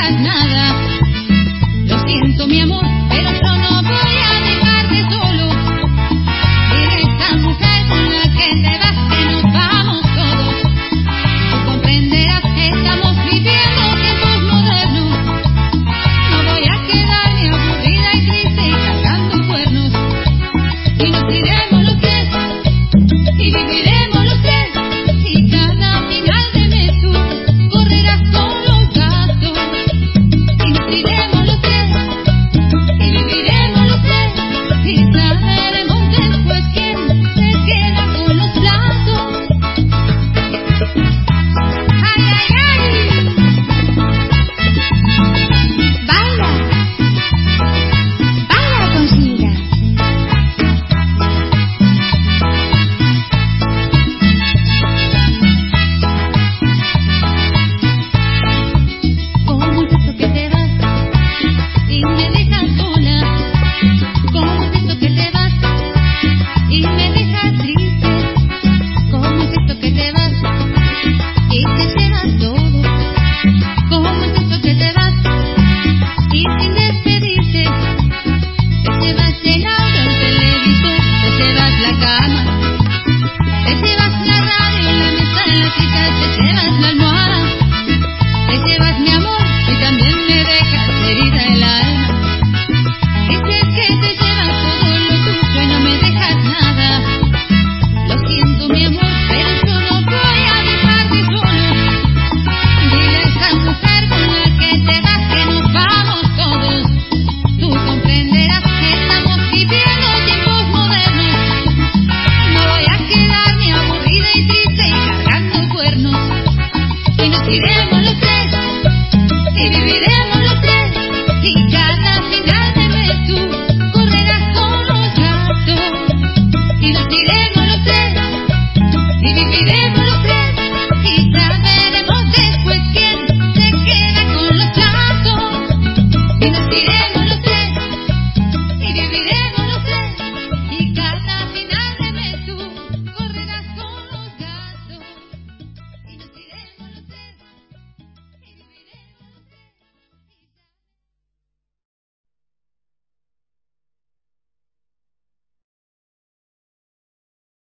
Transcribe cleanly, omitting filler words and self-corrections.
dejas nada. Lo siento, mi amor, pero yo no voy a dejarte solo. Dile a esa mujer con la que te vas que nos vamos todos. Tú comprenderás que estamos viviendo tiempos modernos. No voy a quedarme aburrida y triste y cargando cuernos. Y nos iremos los tres y viviremos los tres. Y cada final de mes tú correrás con los gastos. Y nos iremos los tres y viviremos los tres. Y sabremos después quién se queda con los platos. ¡Ay, ay, ay! Baila, baila consiga. ¿Cómo es eso que te vas y me dejas sola? ¿Cómo es eso que te vas y me dejas triste? ¿Cómo es eso que te vas y te llevas todo? ¿Cómo es eso que te vas y sin despedirte te llevas el auto, el televisor, te llevas la cama, te llevas la radio, la mesa, la silla, te llevas la almohada, te llevas mi amor y también me dejas herida el alma? Dices que te llevas todo lo tuyo y no me dejas nada. Lo siento, mi amor, pero yo no voy a dejarte solo. Dile a esa mujer con la que te vas que nos vamos todos. Tú comprenderás que estamos viviendo tiempos modernos. No voy a quedarme aburrida y triste y cargando cuernos. Y nos iremos los tres y viviremos